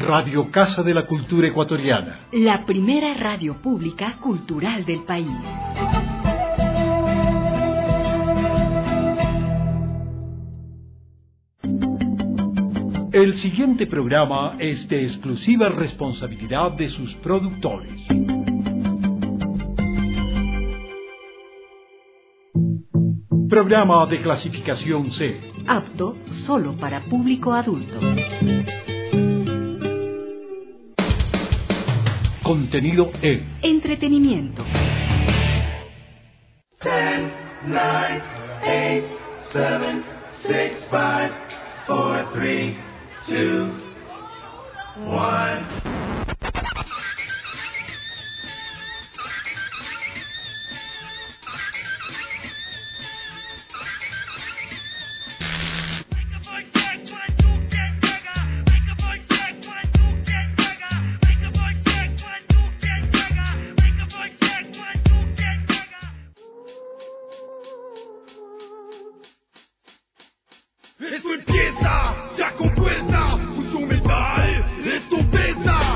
Radio Casa de la Cultura Ecuatoriana. La primera radio pública cultural del país. El siguiente programa es de exclusiva responsabilidad de sus productores. Programa de clasificación C. Apto solo para público adulto. Contenido E. Entretenimiento. 10, 9, 8, 7, 6, 5, 4, 3, 2, 1. Esto empieza, ya con fuerza, función mental, esto pesa.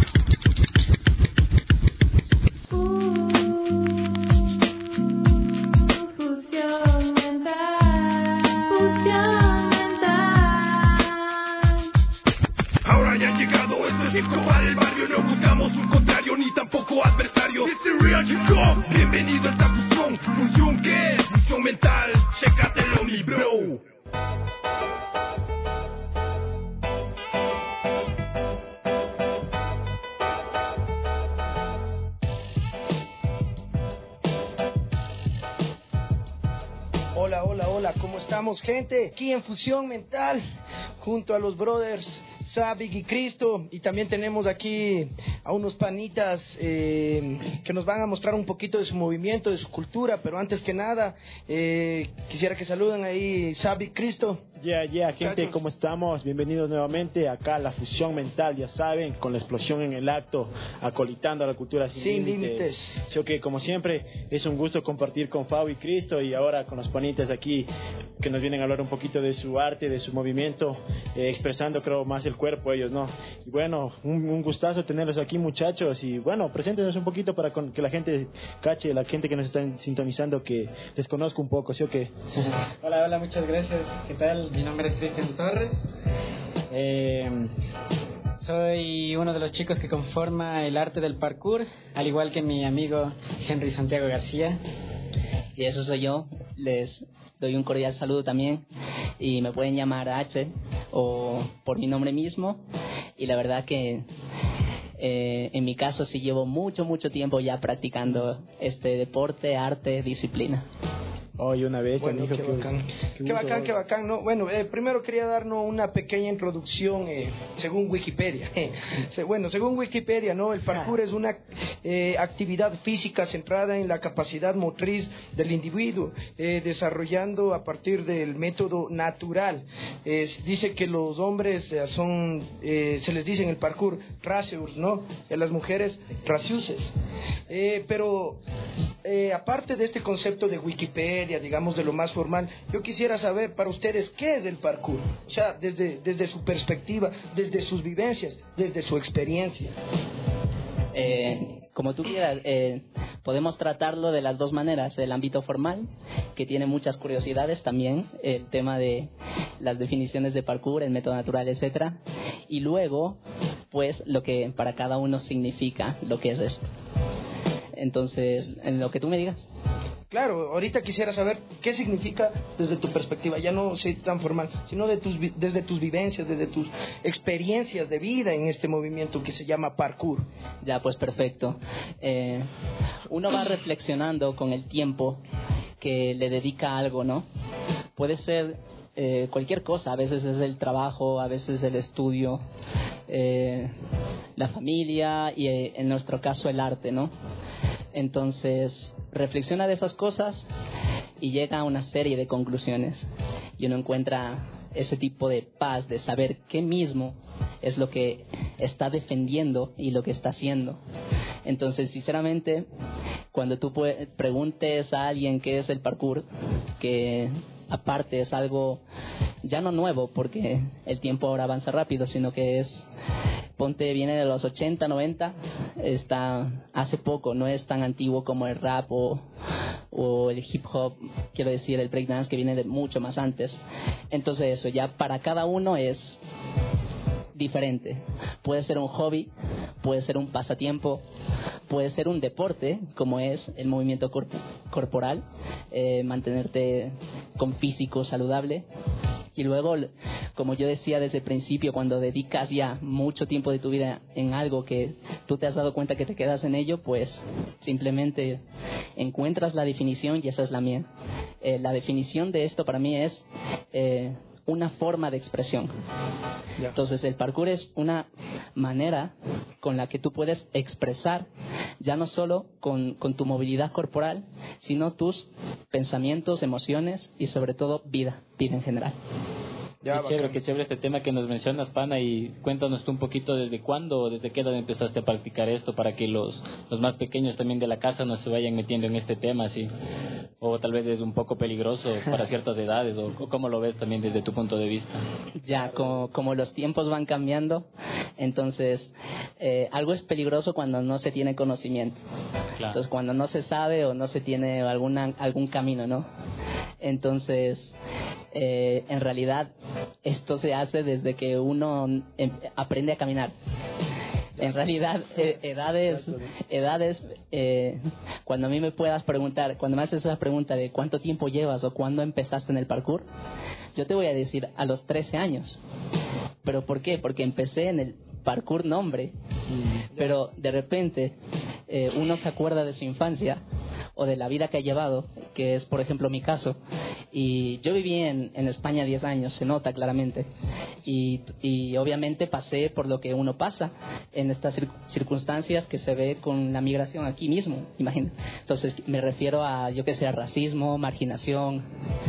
Fusión mental, fusión mental. Ahora ya ha llegado, esto es hip hop para el barrio, no buscamos un contrario ni tampoco adversario. It's the real hip hop, bienvenido a esta fusión. ¿Función qué es? Función mental, chécatelo mi bro. Hola, ¿cómo estamos, gente? Aquí en Fusión Mental, junto a los brothers Sabig y Cristo, y también tenemos aquí a unos panitas que nos van a mostrar un poquito de su movimiento, de su cultura, pero antes que nada, quisiera que saluden ahí Sabig y Cristo. Yeah, gente, ¿cómo estamos? Bienvenidos nuevamente acá a la Fusión Mental, ya saben, con la explosión en el acto, acolitando a la cultura sin límites. Yo que, como siempre, es un gusto compartir con Fau y Cristo, y ahora con los panitas aquí, que nos vienen a hablar un poquito de su arte, de su movimiento, expresando, creo, más el cuerpo ellos, ¿no? Y bueno, un gustazo tenerlos aquí, muchachos, y bueno, preséntenos un poquito para que la gente cache, la gente que nos está sintonizando, que les conozca un poco, ¿sí o qué? Hola, muchas gracias. ¿Qué tal? Mi nombre es Cristian Torres. Soy uno de los chicos que conforma el arte del parkour, al igual que mi amigo Henry Santiago García. Y eso soy yo. Les doy un cordial saludo también. Y me pueden llamar H o por mi nombre mismo. Y la verdad que en mi caso sí llevo mucho tiempo ya practicando este deporte, arte, disciplina. Hoy una vez, Bueno, amigo, qué bacán, ¿no? Bueno, primero quería darnos una pequeña introducción según Wikipedia. Según Wikipedia, ¿no? El parkour es una actividad física centrada en la capacidad motriz del individuo, desarrollando a partir del método natural. Dice que los hombres se les dice en el parkour raceurs, ¿no? Y a las mujeres raciuses. Pero aparte de este concepto de Wikipedia, digamos, de lo más formal, yo quisiera saber para ustedes qué es el parkour, o sea, desde su perspectiva, desde sus vivencias, desde su experiencia. Como tú quieras, podemos tratarlo de las dos maneras: el ámbito formal, que tiene muchas curiosidades también, el tema de las definiciones de parkour, el método natural, etcétera, y luego, pues, lo que para cada uno significa lo que es esto. Entonces, en lo que tú me digas. Claro, ahorita quisiera saber qué significa desde tu perspectiva, ya no sé tan formal, sino desde tus vivencias, desde tus experiencias de vida en este movimiento que se llama parkour. Ya, pues perfecto. Uno va reflexionando con el tiempo que le dedica a algo, ¿no? Puede ser cualquier cosa, a veces es el trabajo, a veces el estudio, la familia y en nuestro caso el arte, ¿no? Entonces reflexiona de esas cosas y llega a una serie de conclusiones, y uno encuentra ese tipo de paz de saber qué mismo es lo que está defendiendo y lo que está haciendo. Entonces, sinceramente, cuando tú preguntes a alguien qué es el parkour, que aparte es algo ya no nuevo, porque el tiempo ahora avanza rápido, sino que es ponte, viene de los 80, 90, está hace poco, no es tan antiguo como el rap o el hip hop, quiero decir, el breakdance, que viene de mucho más antes. Entonces eso, ya para cada uno es diferente. Puede ser un hobby, puede ser un pasatiempo, puede ser un deporte, como es el movimiento corporal, mantenerte con físico saludable. Y luego, como yo decía desde el principio, cuando dedicas ya mucho tiempo de tu vida en algo que tú te has dado cuenta que te quedas en ello, pues simplemente encuentras la definición, y esa es la mía. La definición de esto para mí es una forma de expresión. Entonces el parkour es una manera con la que tú puedes expresar ya no solo con tu movilidad corporal, sino tus pensamientos, emociones y sobre todo vida en general. Qué chévere este tema que nos mencionas, pana, y cuéntanos tú un poquito desde cuándo o desde qué edad empezaste a practicar esto, para que los más pequeños también de la casa no se vayan metiendo en este tema, así, o tal vez es un poco peligroso para ciertas edades, o cómo lo ves también desde tu punto de vista. Ya, como los tiempos van cambiando, entonces algo es peligroso cuando no se tiene conocimiento. Claro. Entonces cuando no se sabe o no se tiene algún camino, ¿no? Entonces en realidad esto se hace desde que uno aprende a caminar. En realidad, edades, cuando a mí me puedas preguntar, cuando me haces esa pregunta de cuánto tiempo llevas o cuándo empezaste en el parkour, yo te voy a decir a los 13 años. ¿Pero por qué? Porque empecé en el parkour nombre, pero de repente uno se acuerda de su infancia o de la vida que ha llevado, que es por ejemplo mi caso, y yo viví en España 10 años, se nota claramente, y obviamente pasé por lo que uno pasa en estas circunstancias que se ve con la migración aquí mismo, imagínate. Entonces me refiero a, yo que sé, racismo, marginación,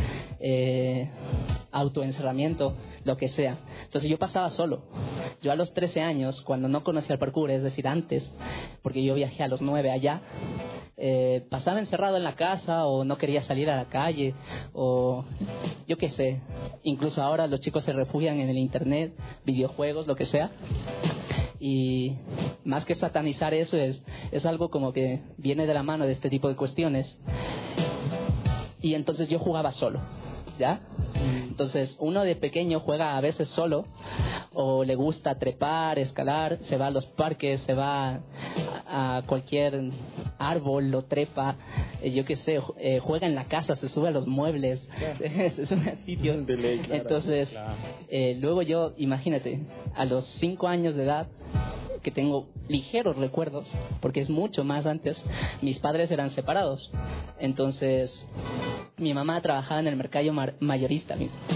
autoencerramiento, lo que sea. Entonces yo pasaba solo. Yo a los 13 años, cuando no conocía el parkour, es decir, antes, porque yo viajé a los 9 allá, pasaba encerrado en la casa o no quería salir a la calle o yo qué sé. Incluso ahora los chicos se refugian en el internet, videojuegos, lo que sea. Y más que satanizar eso, es algo como que viene de la mano de este tipo de cuestiones. Y entonces yo jugaba solo, ¿ya? Entonces uno de pequeño juega a veces solo, o le gusta trepar, escalar, se va a los parques, se va a cualquier árbol, lo trepa, yo qué sé, juega en la casa, se sube a los muebles, se sube a sitios. Entonces luego yo, imagínate, a los 5 años de edad, que tengo ligeros recuerdos, porque es mucho más antes, mis padres eran separados. Entonces mi mamá trabajaba en el mercado mayorista.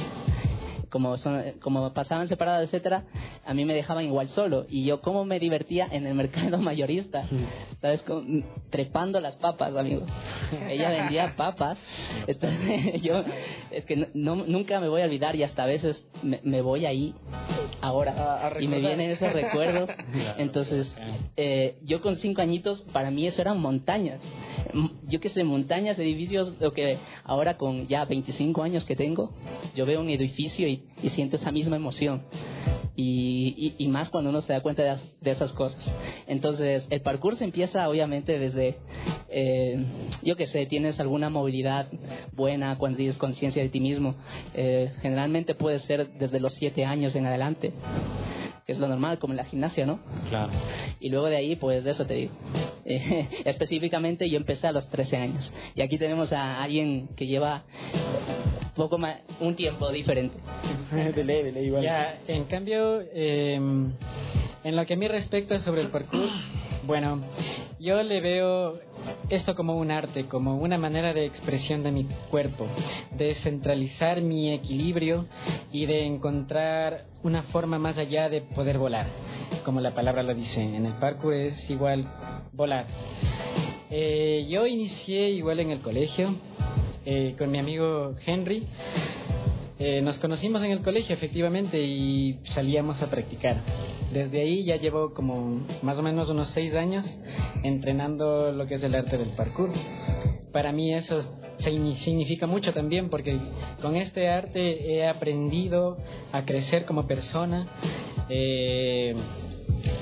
Como pasaban separadas, etcétera, a mí me dejaban igual solo. Y yo, ¿cómo me divertía en el mercado mayorista? ¿Sabes? Trepando las papas, amigo. Ella vendía papas. Entonces, yo, es que nunca me voy a olvidar, y hasta a veces me voy ahí ahora y me vienen esos recuerdos. Entonces, yo con 5 añitos, para mí eso eran montañas. Yo qué sé, montañas, edificios, lo que ahora con ya 25 años que tengo, yo veo un edificio y siento esa misma emoción. Y más cuando uno se da cuenta de esas cosas. Entonces el parkour se empieza obviamente desde yo que sé, tienes alguna movilidad buena, cuando tienes conciencia de ti mismo, generalmente puede ser desde los 7 años en adelante, que es lo normal, como en la gimnasia, ¿no? Claro. Y luego de ahí, pues de eso te digo. Específicamente yo empecé a los 13 años, y aquí tenemos a alguien que lleva poco más, un tiempo diferente. De ley, igual. Ya, en cambio, en lo que a mí respecta sobre el parkour, bueno, yo le veo esto como un arte, como una manera de expresión de mi cuerpo, de centralizar mi equilibrio y de encontrar una forma más allá de poder volar, como la palabra lo dice. En el parkour es igual volar. Yo inicié igual en el colegio, con mi amigo Henry. Nos conocimos en el colegio efectivamente y salíamos a practicar. Desde ahí ya llevo como más o menos unos 6 años entrenando lo que es el arte del parkour. Para mí eso significa mucho también, porque con este arte he aprendido a crecer como persona,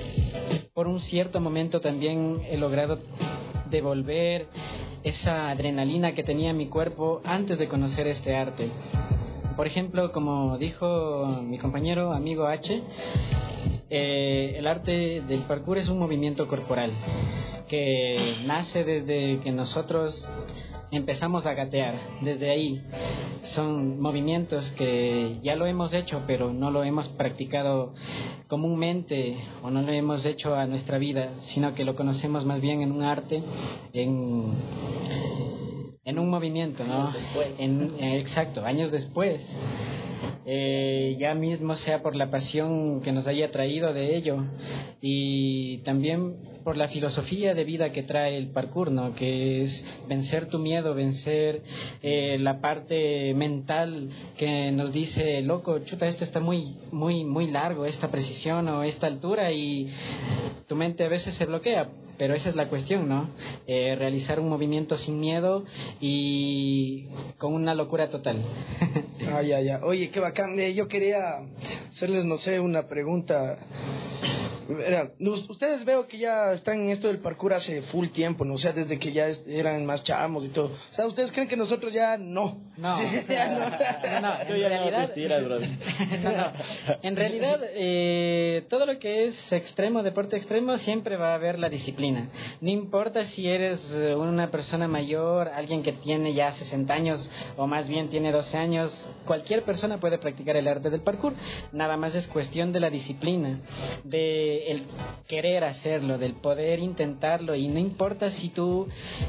por un cierto momento también he logrado devolver esa adrenalina que tenía mi cuerpo antes de conocer este arte. Por ejemplo, como dijo mi compañero, amigo H, el arte del parkour es un movimiento corporal que nace desde que nosotros empezamos a gatear. Desde ahí son movimientos que ya lo hemos hecho, pero no lo hemos practicado comúnmente o no lo hemos hecho a nuestra vida, sino que lo conocemos más bien en un arte, en un movimiento, ¿no? Exacto, años después. Ya mismo sea por la pasión que nos haya traído de ello y también por la filosofía de vida que trae el parkour, ¿no? Que es vencer tu miedo, vencer la parte mental que nos dice, loco, chuta, esto está muy largo, esta precisión o esta altura, y tu mente a veces se bloquea. Pero esa es la cuestión, ¿no? Realizar un movimiento sin miedo y con una locura total. Ya. Oye, qué bacán. Yo quería hacerles, no sé, una pregunta. Ustedes veo que ya están en esto del parkour hace full tiempo, ¿no? O sea, desde que ya eran más chamos y todo. O sea, ¿ustedes creen que nosotros ya no? No. Sí, no. Yo ya no te tiras, bro. No. En realidad, todo lo que es extremo, deporte extremo, siempre va a haber la disciplina. No importa si eres una persona mayor, alguien que tiene ya 60 años o más bien tiene 12 años, cualquier persona puede practicar el arte del parkour. Nada más es cuestión de la disciplina, de el querer hacerlo, del poder intentarlo, y no importa si tú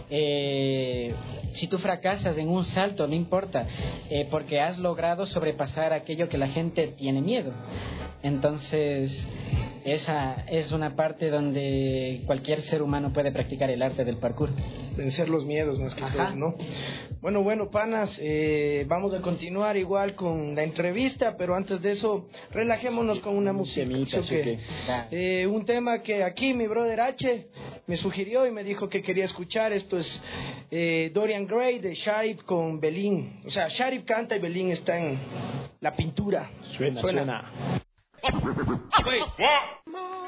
fracasas en un salto, no importa, porque has logrado sobrepasar aquello que la gente tiene miedo. Entonces esa es una parte donde cualquier ser humano puede practicar el arte del parkour. Vencer los miedos más que todo, ¿no? Bueno, panas, vamos a continuar igual con la entrevista, pero antes de eso, relajémonos con una música. Un tema que aquí mi brother H me sugirió y me dijo que quería escuchar. Esto es Dorian Gray de Sharif con Belín. O sea, Sharif canta y Belín está en la pintura. Suena. Wait, what?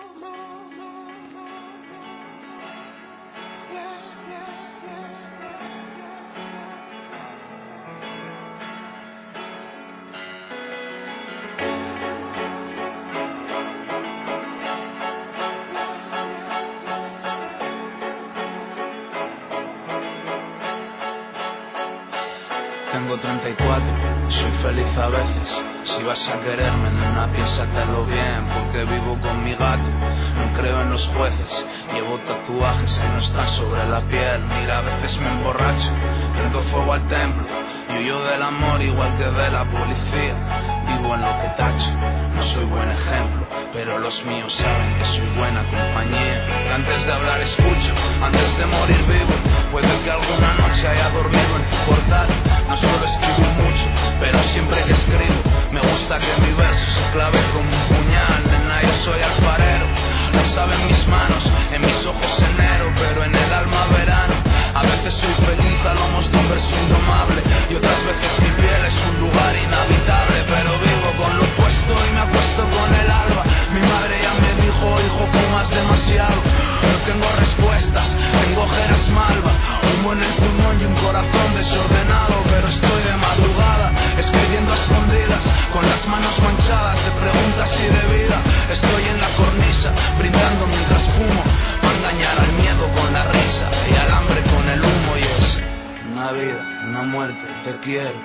Tengo 34, soy feliz a veces. Si vas a quererme, nena, piénsatelo bien, porque vivo con mi gato. No creo en los jueces, llevo tatuajes que no están sobre la piel. Mira, a veces me emborracho, prendo fuego al templo. Yo huyo del amor igual que de la policía. Vivo en lo que tacho, no soy buen ejemplo, pero los míos saben que soy buena compañía. Que antes de hablar escucho, antes de morir vivo. Puede que alguna noche haya dormido en tu portal. No suelo escribir mucho, pero siempre que escribo me gusta que mi verso se clave como un puñal. Nena, yo soy alfarero, lo saben mis manos, en mis ojos enero, pero en el alma verano. A veces soy feliz a lomos de un verso indomable, y otras veces mi piel es un lugar inhabitable. Pero vivo con lo opuesto y me acuesto con el alba. Mi madre ya me dijo, hijo, fumas demasiado. No tengo respuestas, tengo ojeras malva, humo en el pulmón y un corazón desordenado. Pero estoy de madrugada, escribiendo a escondidas, con las manos manchadas de preguntas y de vida. Estoy en la cornisa, brindando mientras fumo, para engañar al miedo con la risa y al hambre con el humo. Y es una vida, una muerte, te quiero,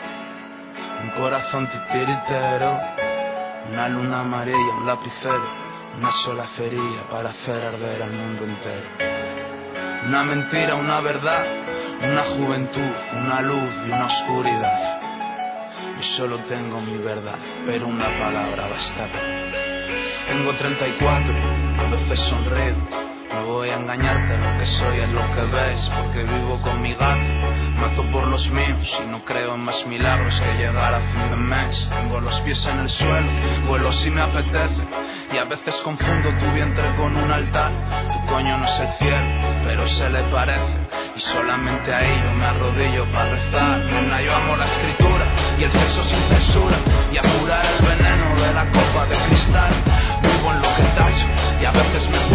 un corazón titiritero, una luna amarilla, un lapicero, una sola cerilla para hacer arder al mundo entero. Una mentira, una verdad, una juventud, una luz y una oscuridad. Yo solo tengo mi verdad, pero una palabra bastará. Tengo 34, a veces sonrío. No voy a engañarte, lo que soy es lo que ves, porque vivo con mi gato. Mato por los míos y no creo en más milagros que llegar a fin de mes. Tengo los pies en el suelo, vuelo si me apetece, y a veces confundo tu vientre con un altar. Tu coño no es el cielo, pero se le parece, y solamente a ello me arrodillo para rezar. Nena, yo amo la escritura y el sexo sin censura, y a curar el veneno de la copa de cristal. Vivo en lo que tacho y a veces me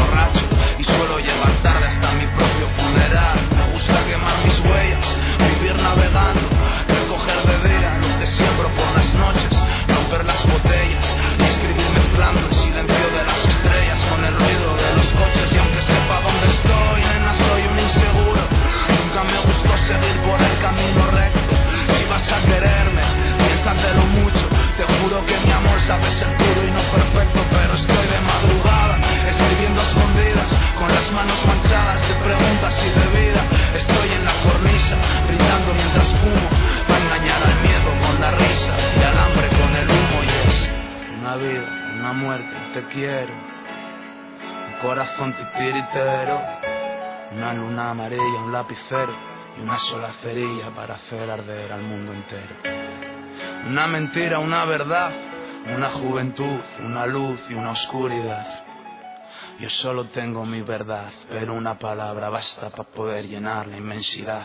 una vida, una muerte, te quiero. Un corazón titiritero, una luna amarilla, un lapicero y una sola cerilla para hacer arder al mundo entero. Una mentira, una verdad, una juventud, una luz y una oscuridad. Yo solo tengo mi verdad, pero una palabra basta para poder llenar la inmensidad.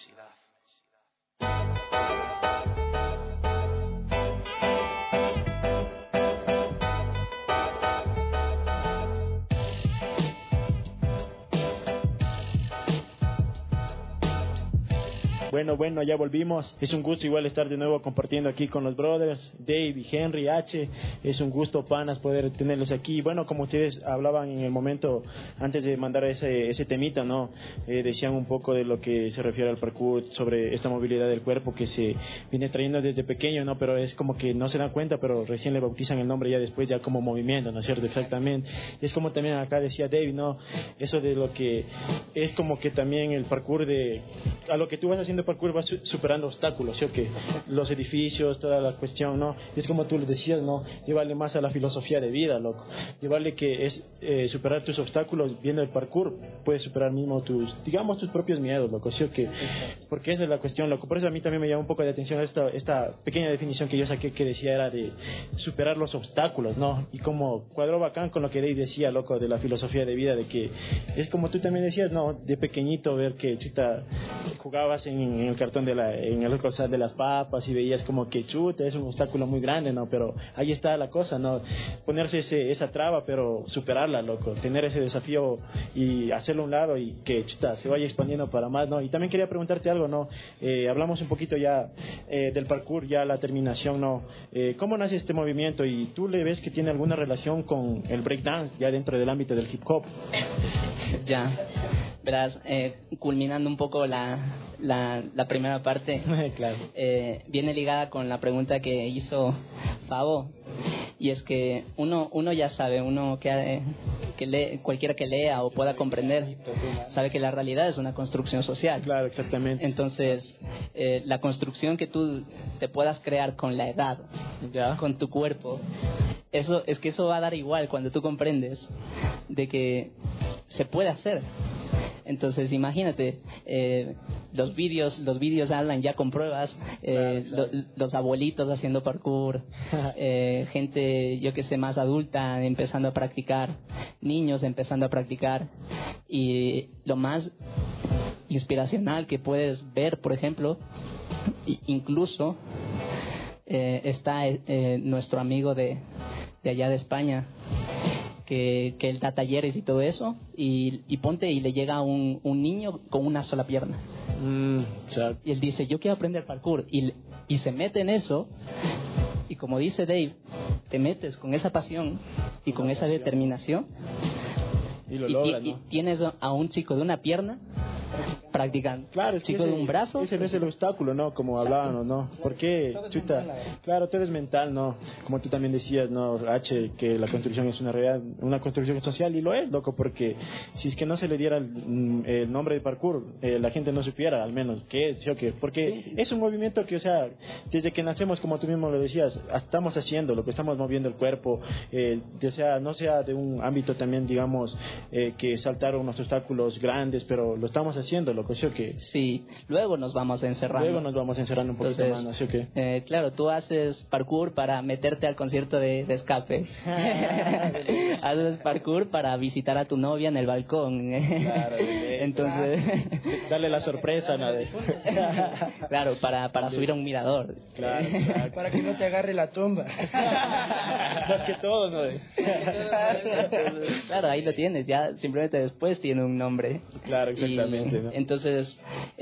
Bueno, ya volvimos. Es un gusto igual estar de nuevo compartiendo aquí con los brothers, Dave y Henry H. Es un gusto, panas, poder tenerlos aquí. Bueno, como ustedes hablaban en el momento, antes de mandar ese temita, ¿no? Decían un poco de lo que se refiere al parkour, sobre esta movilidad del cuerpo que se viene trayendo desde pequeño, ¿no? Pero es como que no se dan cuenta, pero recién le bautizan el nombre ya después, ya como movimiento, ¿no es cierto? Exactamente. Es como también acá decía Dave, ¿no? Eso de lo que es como que también el parkour a lo que tú vas haciendo parkour vas superando obstáculos, ¿sí? Que los edificios, toda la cuestión, ¿no? Y es como tú le decías, ¿no? Llevarle más a la filosofía de vida, loco. Llevarle que es superar tus obstáculos viendo el parkour, puedes superar mismo tus propios miedos, loco, ¿sí? Que porque esa es la cuestión, loco. Por eso a mí también me llama un poco de atención esta pequeña definición que yo saqué, que decía era de superar los obstáculos, ¿no? Y como cuadró bacán con lo que Dave decía, loco, de la filosofía de vida, de que es como tú también decías, ¿no? De pequeñito ver que chuta jugabas en el cartón en el costal de las papas y veías como que chuta, es un obstáculo muy grande, ¿no? Pero ahí está la cosa, ¿no? Ponerse esa traba, pero superarla, loco, tener ese desafío y hacerlo a un lado y que chuta, se vaya expandiendo para más, ¿no? Y también quería preguntarte algo, ¿no? Hablamos un poquito ya del parkour, ya la terminación, ¿no? ¿Cómo nace este movimiento? ¿Y tú le ves que tiene alguna relación con el breakdance ya dentro del ámbito del hip hop? Ya, verás, culminando un poco la primera parte, claro. Viene ligada con la pregunta que hizo Fabo, y es que uno ya sabe, uno que lee, cualquiera que lea o pueda comprender, sabe que la realidad es una construcción social. Claro, exactamente. Entonces, la construcción que tú te puedas crear con la edad, ¿ya? Con tu cuerpo, eso va a dar igual cuando tú comprendes de que se puede hacer. Entonces imagínate, los vídeos hablan ya con pruebas, los abuelitos haciendo parkour, gente yo que sé más adulta empezando a practicar, niños empezando a practicar, y lo más inspiracional que puedes ver, por ejemplo, incluso está nuestro amigo de allá de España, que él da talleres y todo eso, y ponte y le llega un niño con una sola pierna, y él dice, yo quiero aprender parkour, y se mete en eso, y como dice Dave, te metes con esa pasión y con esa determinación, y lo logras, ¿no? Y tienes a un chico de una pierna practicando. Claro, es que chico de un brazo. Ese no es el obstáculo, ¿no? Como hablábamos, ¿no? Porque, chuta, claro, todo es mental, ¿no? Como tú también decías, ¿no, H? Que la construcción es una realidad, una construcción social, y lo es, loco, porque si es que no se le diera el nombre de parkour, la gente no supiera, al menos, qué es, ¿sí o qué? Porque sí, es un movimiento que, o sea, desde que nacemos, como tú mismo lo decías, estamos haciendo lo que estamos moviendo el cuerpo, o sea, no sea de un ámbito también, digamos, que saltaron unos obstáculos grandes, pero lo estamos haciendo, loco, ¿sí o qué? Sí, luego nos vamos encerrando. Luego nos vamos encerrando un poquito. Entonces, más, ¿sí o qué? Claro, tú haces parkour para meterte al concierto de Escape. Haces parkour para visitar a tu novia en el balcón. Claro, entonces darle la sorpresa, ¿no? Claro, para subir a un mirador. Claro, para que no te agarre la tumba. Más que todo, ¿no? Claro, ahí lo tienes, ya simplemente después tiene un nombre. Claro, exactamente, ¿no? Entonces,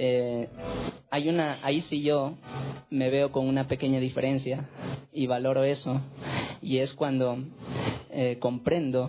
ahí sí yo me veo con una pequeña diferencia y valoro eso, y es cuando comprendo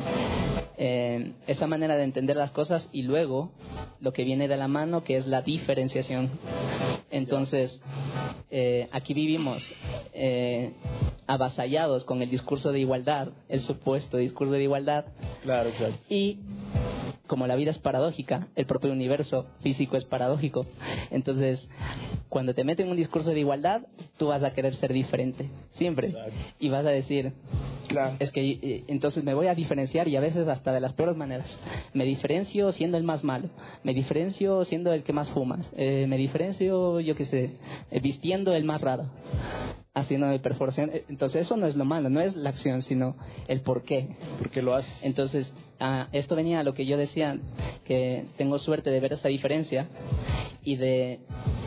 esa manera de entender las cosas, y luego lo que viene de la mano, que es la diferenciación. Entonces, aquí vivimos avasallados con el discurso de igualdad, el supuesto discurso de igualdad. Claro, exacto. Y como la vida es paradójica, el propio universo físico es paradójico. Entonces, cuando te meten un discurso de igualdad, tú vas a querer ser diferente, siempre. Exacto. Y vas a decir, Claro. Es que entonces me voy a diferenciar, y a veces hasta de las peores maneras. Me diferencio siendo el más malo, me diferencio siendo el que más fuma, me diferencio, yo qué sé, vistiendo el más raro, haciéndome perforación. Entonces eso no es lo malo, no es la acción, sino el por qué. ¿Por qué lo haces? Entonces, esto venía a lo que yo decía, que tengo suerte de ver esa diferencia y de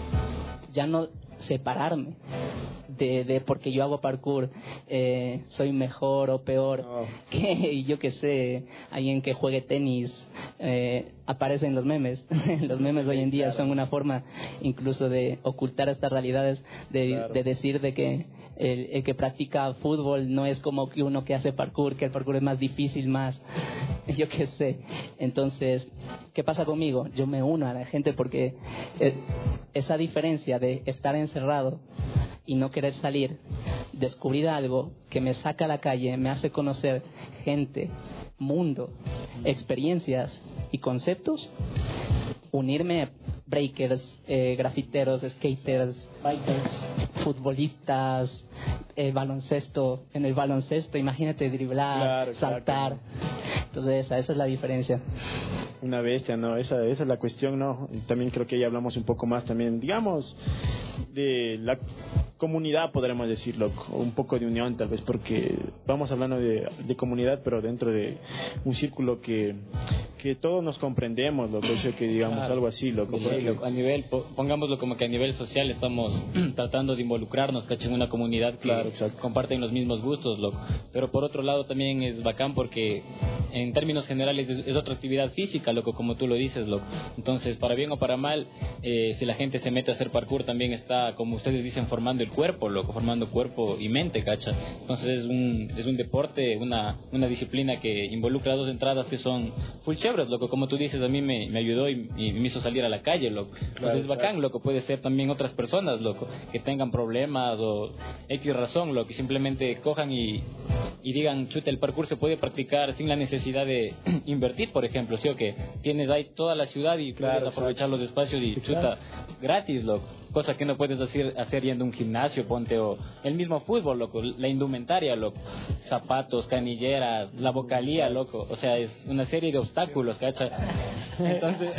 ya no separarme de porque yo hago parkour soy mejor o peor que, yo que sé, alguien que juegue tenis. Aparecen los memes. Los memes hoy en día son una forma incluso de ocultar estas realidades, de decir de que el que practica fútbol no es como que uno que hace parkour, que el parkour es más difícil, más yo qué sé. Entonces, ¿qué pasa conmigo? Yo me uno a la gente porque esa diferencia de estar encerrado y no querer salir, descubrir algo que me saca a la calle, me hace conocer gente, mundo, experiencias y conceptos, unirme breakers, grafiteros, skaters, bikers, futbolistas, baloncesto. En el baloncesto, imagínate driblar, saltar. Entonces, esa es la diferencia. Una bestia, ¿no? Esa es la cuestión, ¿no? También creo que ya hablamos un poco más también, digamos, de la comunidad, podremos decirlo, un poco de unión tal vez, porque vamos hablando de comunidad, pero dentro de un círculo que todos nos comprendemos, lo que digamos, algo así, loco. Sí, loco, a nivel, pongámoslo como que a nivel social estamos tratando de involucrarnos, ¿cachai? En una comunidad que comparten los mismos gustos, loco. Pero por otro lado también es bacán porque en términos generales es otra actividad física, loco, como tú lo dices, loco. Entonces, para bien o para mal, si la gente se mete a hacer parkour, también está, como ustedes dicen, formando el cuerpo, loco, formando cuerpo y mente, ¿cacha? Entonces es un deporte, una disciplina que involucra dos entradas que son full chéveres, loco. Como tú dices, a mí me ayudó y me hizo salir a la calle, loco. Entonces es bacán, loco. Puede ser también otras personas, loco, que tengan problemas o X razón, loco, que simplemente cojan y digan, chuta, el parkour se puede practicar sin la necesidad de invertir, por ejemplo, ¿sí o qué? Tienes ahí toda la ciudad y puedes aprovechar los espacios y chuta, gratis, loco. Cosa que no puedes hacer yendo a un gimnasio, ponte, o el mismo fútbol, loco, la indumentaria, loco, zapatos, canilleras, la vocalía, loco, o sea, es una serie de obstáculos, ¿cacha? Entonces...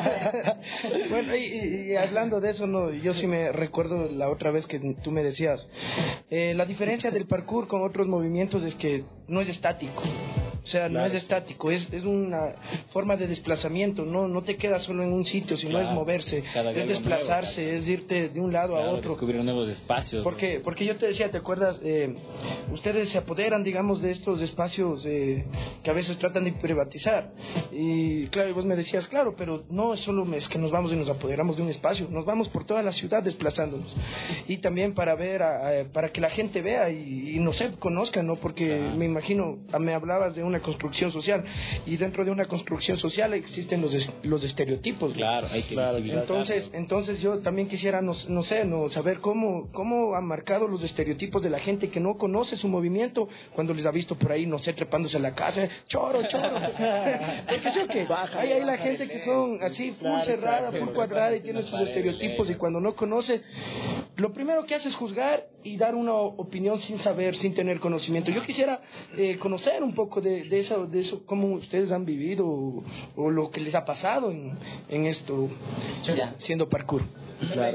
Bueno, y hablando de eso, no, yo sí me recuerdo la otra vez que tú me decías, la diferencia del parkour con otros movimientos es que no es estático. O sea, no es estático, es una forma de desplazamiento, no te quedas solo en un sitio, sino es moverse, es desplazarse, nuevo, es irte de un lado a otro. Descubrir nuevos espacios. Porque yo te decía, ¿te acuerdas? Ustedes se apoderan, digamos, de estos espacios que a veces tratan de privatizar. Y claro, vos me decías, claro, pero no es solo es que nos vamos y nos apoderamos de un espacio, nos vamos por toda la ciudad desplazándonos. Y también para ver, para que la gente vea y no sé, conozca, ¿no? Porque me imagino, me hablabas de una construcción social, y dentro de una construcción social existen los estereotipos, ¿no? Claro, hay que entonces yo también quisiera saber cómo han marcado los estereotipos de la gente que no conoce su movimiento cuando les ha visto por ahí, no sé, trepándose a la casa, choro porque sí, que hay la gente que son así full cerrada, full cuadrada, y tiene sus estereotipos, y cuando no conoce, lo primero que hace es juzgar y dar una opinión sin saber, sin tener conocimiento. Yo quisiera conocer un poco de eso, cómo ustedes han vivido o lo que les ha pasado en esto, siendo parkour. Claro,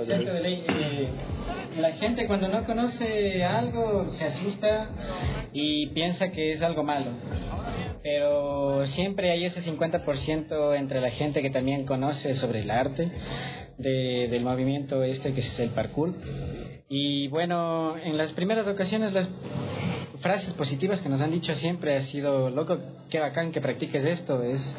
la gente cuando no conoce algo se asusta y piensa que es algo malo, pero siempre hay ese 50% entre la gente que también conoce sobre el arte del movimiento que es el parkour. Y bueno, en las primeras ocasiones las frases positivas que nos han dicho siempre ha sido, loco, qué bacán que practiques esto, es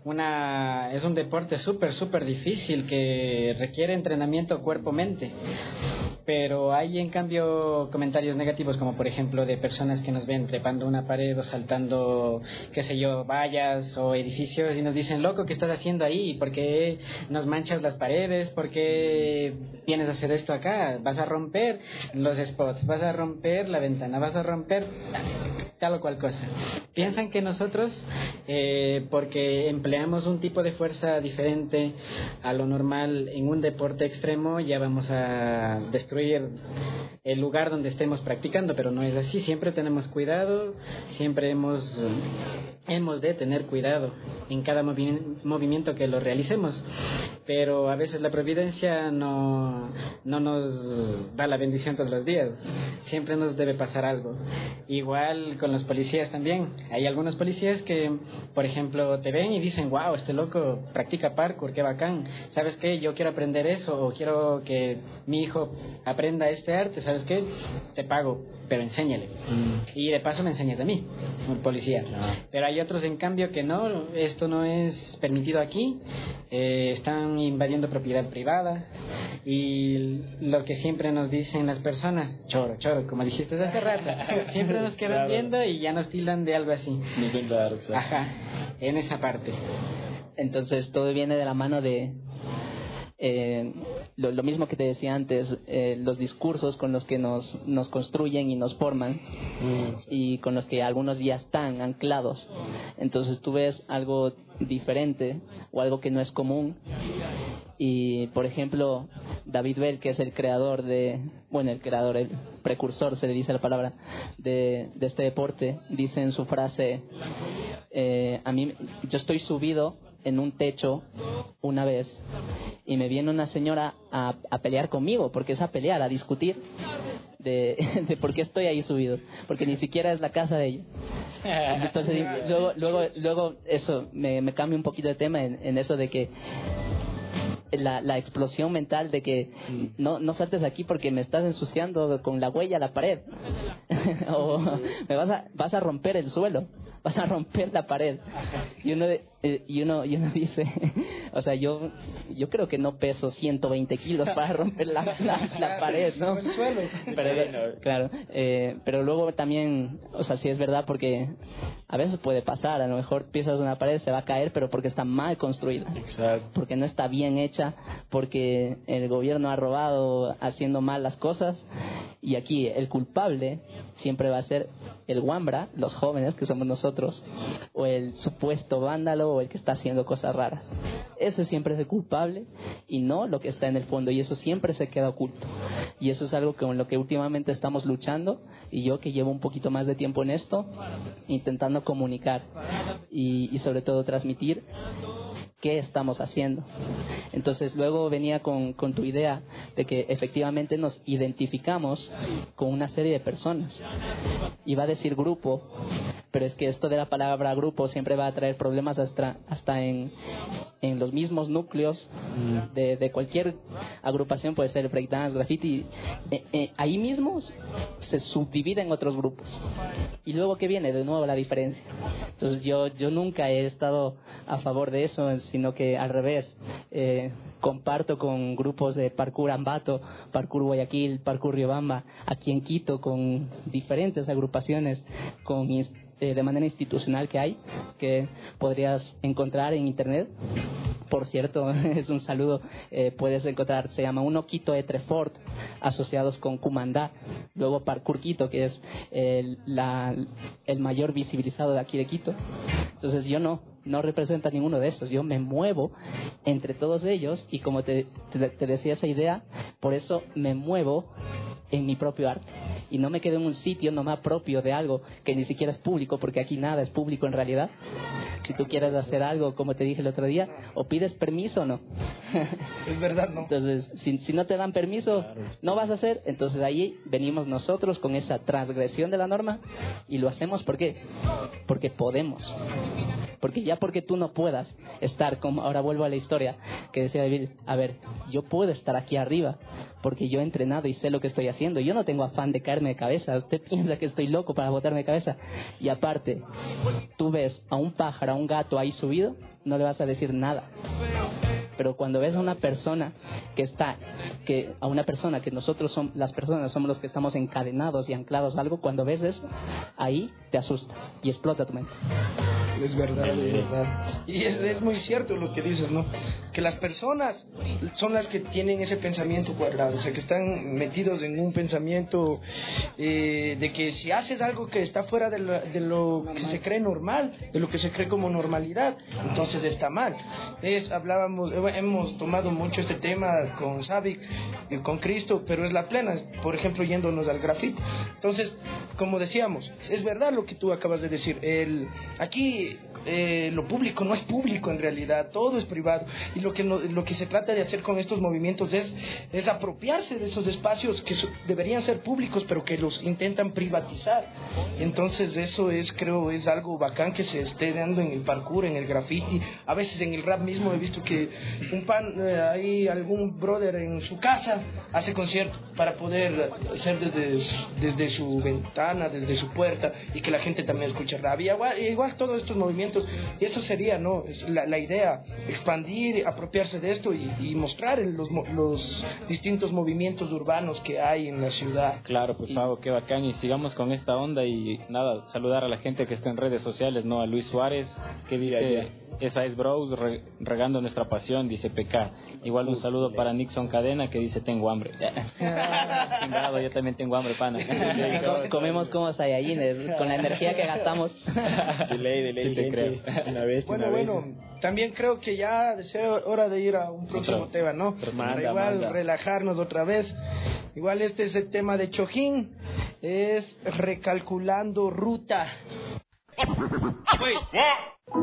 un deporte súper difícil que requiere entrenamiento cuerpo-mente. Pero hay en cambio comentarios negativos, como por ejemplo de personas que nos ven trepando una pared o saltando, qué sé yo, vallas o edificios, y nos dicen, loco, ¿qué estás haciendo ahí? ¿Por qué nos manchas las paredes? ¿Por qué vienes a hacer esto acá? Vas a romper los spots, vas a romper la ventana, vas a romper tal o cual cosa. Piensan que nosotros, porque empleamos un tipo de fuerza diferente a lo normal en un deporte extremo, ya vamos a destruir el lugar donde estemos practicando, pero no es así. Siempre tenemos cuidado, siempre hemos de tener cuidado en cada movimiento que lo realicemos, pero a veces la providencia no nos da la bendición todos los días, siempre nos debe pasar algo. Igual con los policías también, hay algunos policías que, por ejemplo, te ven y dicen, wow, este loco practica parkour, qué bacán, ¿sabes qué? Yo quiero aprender eso, o quiero que mi hijo aprenda este arte, ¿sabes qué? Te pago, pero enséñale. Y de paso me enseñas a mí, soy policía. Pero hay otros, en cambio, que no, esto no es permitido aquí, están invadiendo propiedad privada, y lo que siempre nos dicen las personas, choro, como dijiste hace rato, siempre nos quedan viendo y ya nos tildan de algo así. Ajá, en esa parte. Entonces todo viene de la mano de lo mismo que te decía antes, los discursos con los que nos construyen y nos forman, y con los que algunos ya están anclados. Entonces tú ves algo diferente o algo que no es común, y por ejemplo David Bell, que es el creador el precursor, se le dice la palabra, de este deporte, dice en su frase, yo estoy subido en un techo una vez y me viene una señora a pelear conmigo, porque es a pelear, a discutir de por qué estoy ahí subido, porque ni siquiera es la casa de ella. Entonces luego eso me cambia un poquito de tema en eso de que la explosión mental de que no saltes aquí porque me estás ensuciando con la huella a la pared o me vas a romper el suelo, vas a romper la pared, y uno dice, o sea, yo creo que no peso 120 kilos para romper la pared, ¿no? El suelo. Claro, pero luego también, o sea, sí es verdad, porque a veces puede pasar, a lo mejor pisas una pared, se va a caer, pero porque está mal construida. Exacto. Porque no está bien hecha, porque el gobierno ha robado haciendo mal las cosas, y aquí el culpable siempre va a ser el guambra, los jóvenes que somos nosotros, o el supuesto vándalo, o el que está haciendo cosas raras. Ese siempre es el culpable y no lo que está en el fondo, y eso siempre se queda oculto, y eso es algo con lo que últimamente estamos luchando, y yo que llevo un poquito más de tiempo en esto, intentando comunicar y sobre todo transmitir qué estamos haciendo. Entonces luego venía con tu idea de que efectivamente nos identificamos con una serie de personas. Iba a decir grupo, pero es que esto de la palabra grupo siempre va a traer problemas hasta en los mismos núcleos de cualquier agrupación, puede ser breakdance, graffiti, ahí mismo se subdivide en otros grupos. Y luego, ¿qué viene? De nuevo la diferencia. Entonces yo nunca he estado a favor de eso, sino que al revés, comparto con grupos de parkour Ambato, parkour Guayaquil, parkour Riobamba, aquí en Quito, con diferentes agrupaciones, de manera institucional que podrías encontrar en internet. Por cierto, es un saludo, puedes encontrar, se llama uno Quito Etrefort, asociados con Cumandá, luego Parkour Quito, que es el mayor visibilizado de aquí de Quito. Entonces yo no representa ninguno de esos, yo me muevo entre todos ellos, y como te decía esa idea, por eso me muevo en mi propio arte, y no me quedo en un sitio, no me apropio de algo que ni siquiera es público, porque aquí nada es público en realidad. Si tú quieres hacer algo, como te dije el otro día, o pides permiso o no. Es verdad, ¿no? Entonces, si no te dan permiso, no vas a hacer. Entonces ahí venimos nosotros con esa transgresión de la norma, y lo hacemos ¿por qué? Porque podemos. Porque tú no puedas estar, como ahora vuelvo a la historia que decía David, a ver, yo puedo estar aquí arriba porque yo he entrenado y sé lo que estoy haciendo, yo no tengo afán de caerme de cabeza. Usted piensa que estoy loco para botarme de cabeza, y aparte tú ves a un pájaro, a un gato ahí subido, no le vas a decir nada. Pero cuando ves a una persona a una persona que nosotros las personas somos los que estamos encadenados y anclados a algo, cuando ves eso, ahí te asustas y explota tu mente. Es verdad, es verdad. Y es muy cierto lo que dices, ¿no? Es que las personas son las que tienen ese pensamiento cuadrado, o sea, que están metidos en un pensamiento de que si haces algo que está fuera de lo que se cree normal, de lo que se cree como normalidad, entonces está mal. Hablábamos, hemos tomado mucho este tema con Savic y con Cristo, pero es la plena, por ejemplo, yéndonos al grafiti. Entonces, como decíamos, es verdad lo que tú acabas de decir. Aquí lo público no es público en realidad, todo es privado. Y lo que se trata de hacer con estos movimientos es apropiarse de esos espacios que deberían ser públicos, pero que los intentan privatizar. Entonces, eso creo es algo bacán que se esté dando en el parkour, en el graffiti. A veces en el rap mismo he visto que hay algún brother en su casa hace concierto para poder hacer desde su ventana, desde su puerta, y que la gente también escuche rap. Igual todos estos movimientos, y eso sería, ¿no? Es la idea, expandir, apropiarse de esto y mostrar los distintos movimientos urbanos que hay en la ciudad. Claro, pues Fabo, qué bacán, y sigamos con esta onda. Y nada, saludar a la gente que está en redes sociales, ¿no? A Luis Suárez, que dice: esa es bros, regando nuestra pasión, dice PK. Igual un saludo para Nixon Cadena, que dice: tengo hambre. Chingado, yo también tengo hambre, pana. Comemos como Saiyajines, con la energía que gastamos. De ley, te creo. Bueno, también creo que ya es hora de ir a un próximo tema, ¿no? Manda. Relajarnos otra vez. Igual este es el tema de Chojín, es recalculando ruta. Wait, what?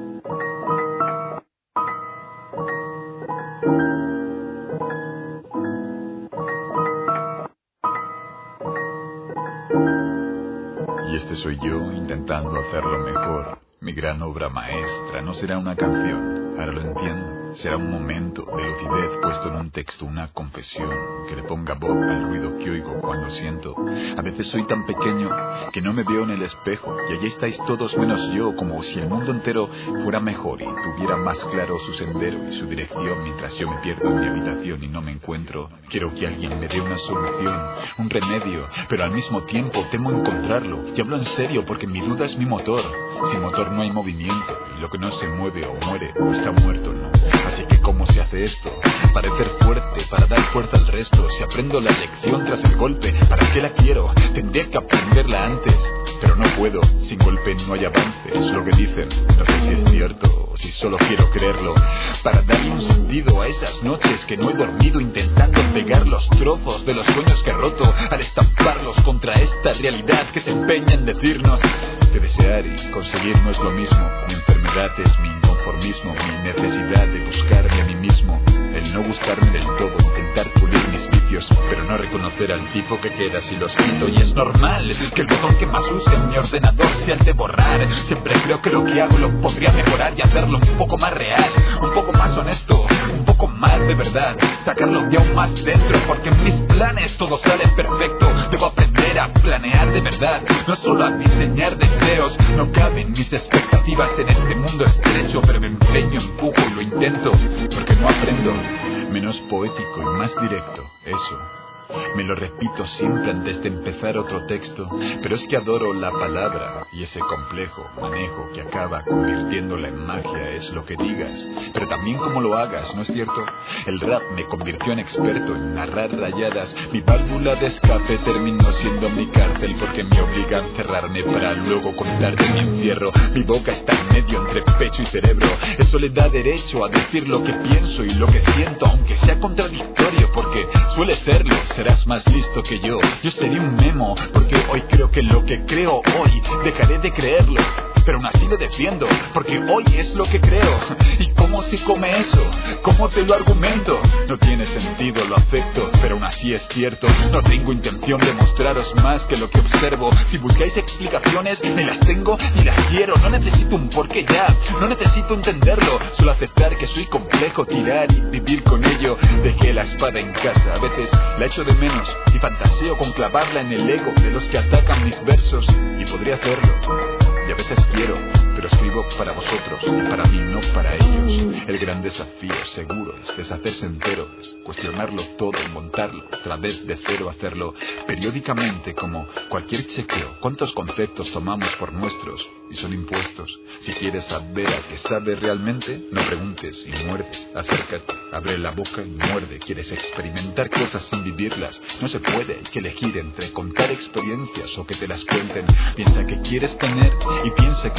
Y este soy yo intentando hacerlo mejor. Mi gran obra maestra no será una canción, ahora lo entiendo. Será un momento de lucidez puesto en un texto, una confesión que le ponga voz al ruido que oigo cuando siento. A veces soy tan pequeño que no me veo en el espejo, y allí estáis todos menos yo, como si el mundo entero fuera mejor y tuviera más claro su sendero y su dirección, mientras yo me pierdo en mi habitación y no me encuentro. Quiero que alguien me dé una solución, un remedio, pero al mismo tiempo temo encontrarlo. Y hablo en serio porque mi duda es mi motor. Sin motor no hay movimiento, y lo que no se mueve o muere o está muerto, ¿no? Así que ¿cómo se hace esto? Parecer fuerte para dar fuerza al resto. Si aprendo la lección tras el golpe, ¿para qué la quiero? Tendría que aprenderla antes, pero no puedo. Sin golpe no hay avance, es lo que dicen. No sé si es cierto o si solo quiero creerlo. Para darle un sentido a esas noches que no he dormido, intentando pegar los trozos de los sueños que he roto, al estamparlos contra esta realidad que se empeña en decirnos que desear y conseguir no es lo mismo. Mi enfermedad es mi inconformismo, mi necesidad de buscarme a mí mismo, el no gustarme del todo, intentar pulir mis vicios, pero no reconocer al tipo que queda si los quito. Y es normal que el botón que más use en mi ordenador sea el de borrar. Siempre creo que lo que hago lo podría mejorar y hacerlo un poco más real, un poco más honesto, un poco más de verdad, sacarlo de aún más dentro, porque en mis planes todo sale perfecto. Debo aprender a planear de verdad, no solo a diseñar deseos. No caben mis expectativas en este mundo estrecho, pero me empeño, empujo y lo intento, porque no aprendo. Menos poético y más directo, eso. Me lo repito siempre antes de empezar otro texto, pero es que adoro la palabra y ese complejo manejo que acaba convirtiéndola en magia. Es lo que digas, pero también cómo lo hagas, ¿no es cierto? El rap me convirtió en experto en narrar rayadas. Mi válvula de escape terminó siendo mi cárcel, porque me obliga a encerrarme para luego contarte mi encierro. Mi boca está en medio entre pecho y cerebro. Eso le da derecho a decir lo que pienso y lo que siento, aunque sea contradictorio, porque suele serlo. Serás más listo que yo seré un memo, porque hoy creo que lo que creo hoy dejaré de creerlo, pero aún así lo defiendo, porque hoy es lo que creo. ¿Y cómo se come eso? ¿Cómo te lo argumento? No tiene sentido, lo acepto, pero aún así es cierto. No tengo intención de mostraros más que lo que observo. Si buscáis explicaciones, ni las tengo ni las quiero. No necesito un porqué ya, no necesito entenderlo, solo aceptar que soy complejo, tirar y vivir con ello. Dejé la espada en casa, a veces la echo de menos y fantaseo con clavarla en el ego de los que atacan mis versos. Y podría hacerlo, y a veces quiero, pero escribo para vosotros y para mí, no para ellos. El gran desafío seguro es deshacerse entero, es cuestionarlo todo y montarlo otra vez de cero, hacerlo periódicamente como cualquier chequeo. ¿Cuántos conceptos tomamos por nuestros y son impuestos? Si quieres saber a qué sabe realmente, no preguntes y muerde. Acércate, abre la boca y muerde. ¿Quieres experimentar cosas sin vivirlas? No se puede, hay que elegir entre contar experiencias o que te las cuenten. Piensa que quieres tener y piensa que tienes.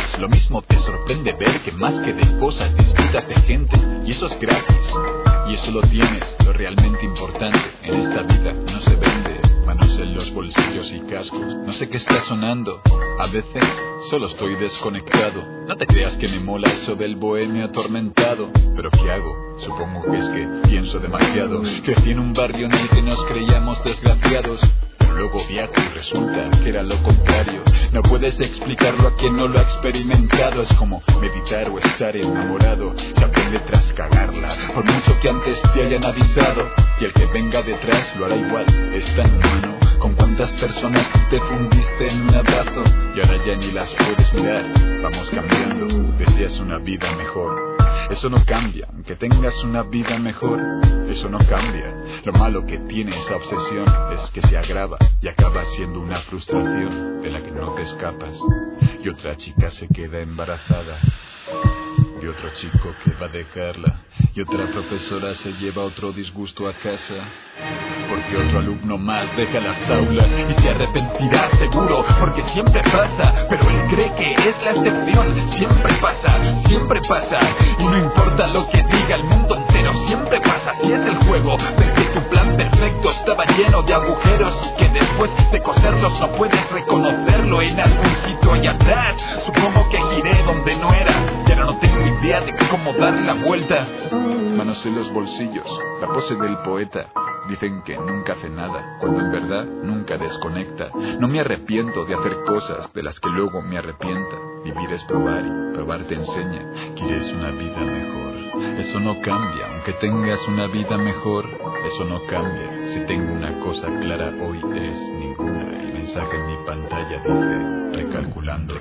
gratis. Lo mismo te sorprende ver que más que de cosas disfrutas de gente. Y eso es gratis. Y eso lo tienes, lo realmente importante. En esta vida no se vende. Manos en los bolsillos y cascos. No sé qué está sonando. A veces solo estoy desconectado. No te creas que me mola eso del bohemio atormentado. Pero ¿qué hago? Supongo que es que pienso demasiado. Crecí en un barrio en el que nos creíamos desgraciados. Pero luego viajo y resulta que era lo contrario. No puedes explicarlo a quien no lo ha experimentado. Es como meditar o estar enamorado. Se aprende tras cagarla, por mucho que antes te hayan avisado. Y el que venga detrás lo hará igual. Es tan humano. Con cuántas personas te fundiste en un abrazo y ahora ya ni las puedes mirar. Vamos cambiando, deseas una vida mejor. Eso no cambia, aunque tengas una vida mejor. Eso no cambia. Lo malo que tiene esa obsesión es que se agrava y acaba siendo una frustración de la que no te escapas. Y otra chica se queda embarazada y otro chico que va a dejarla. Y otra profesora se lleva otro disgusto a casa. Porque otro alumno más deja las aulas y se arrepentirá seguro, porque siempre pasa, pero él cree que es la excepción. Siempre pasa, y no importa lo que diga el mundo entero, siempre pasa, así es el juego. Ver que tu plan perfecto estaba lleno de agujeros y que después de coserlos no puedes reconocerlo en algún sitio allá atrás. Supongo que giré donde no era y ahora no tengo idea de cómo dar la vuelta. Manos en los bolsillos, la pose del poeta. Dicen que nunca hace nada, cuando en verdad nunca desconecta. No me arrepiento de hacer cosas de las que luego me arrepienta. Vivir es probar y probar te enseña. Quieres una vida mejor. Eso no cambia, aunque tengas una vida mejor. Eso no cambia. Si tengo una cosa clara hoy es ninguna. El mensaje en mi pantalla dice recalculando.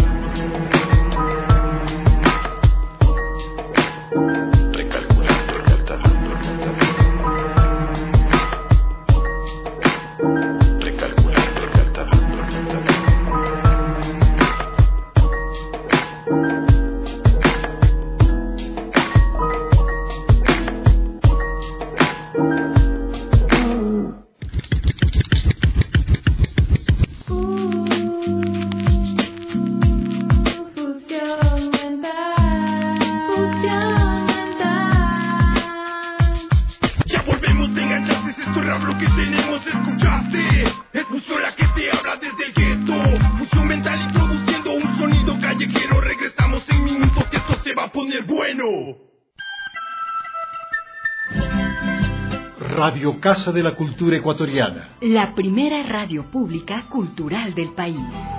Radio Casa de la Cultura Ecuatoriana. La primera radio pública cultural del país.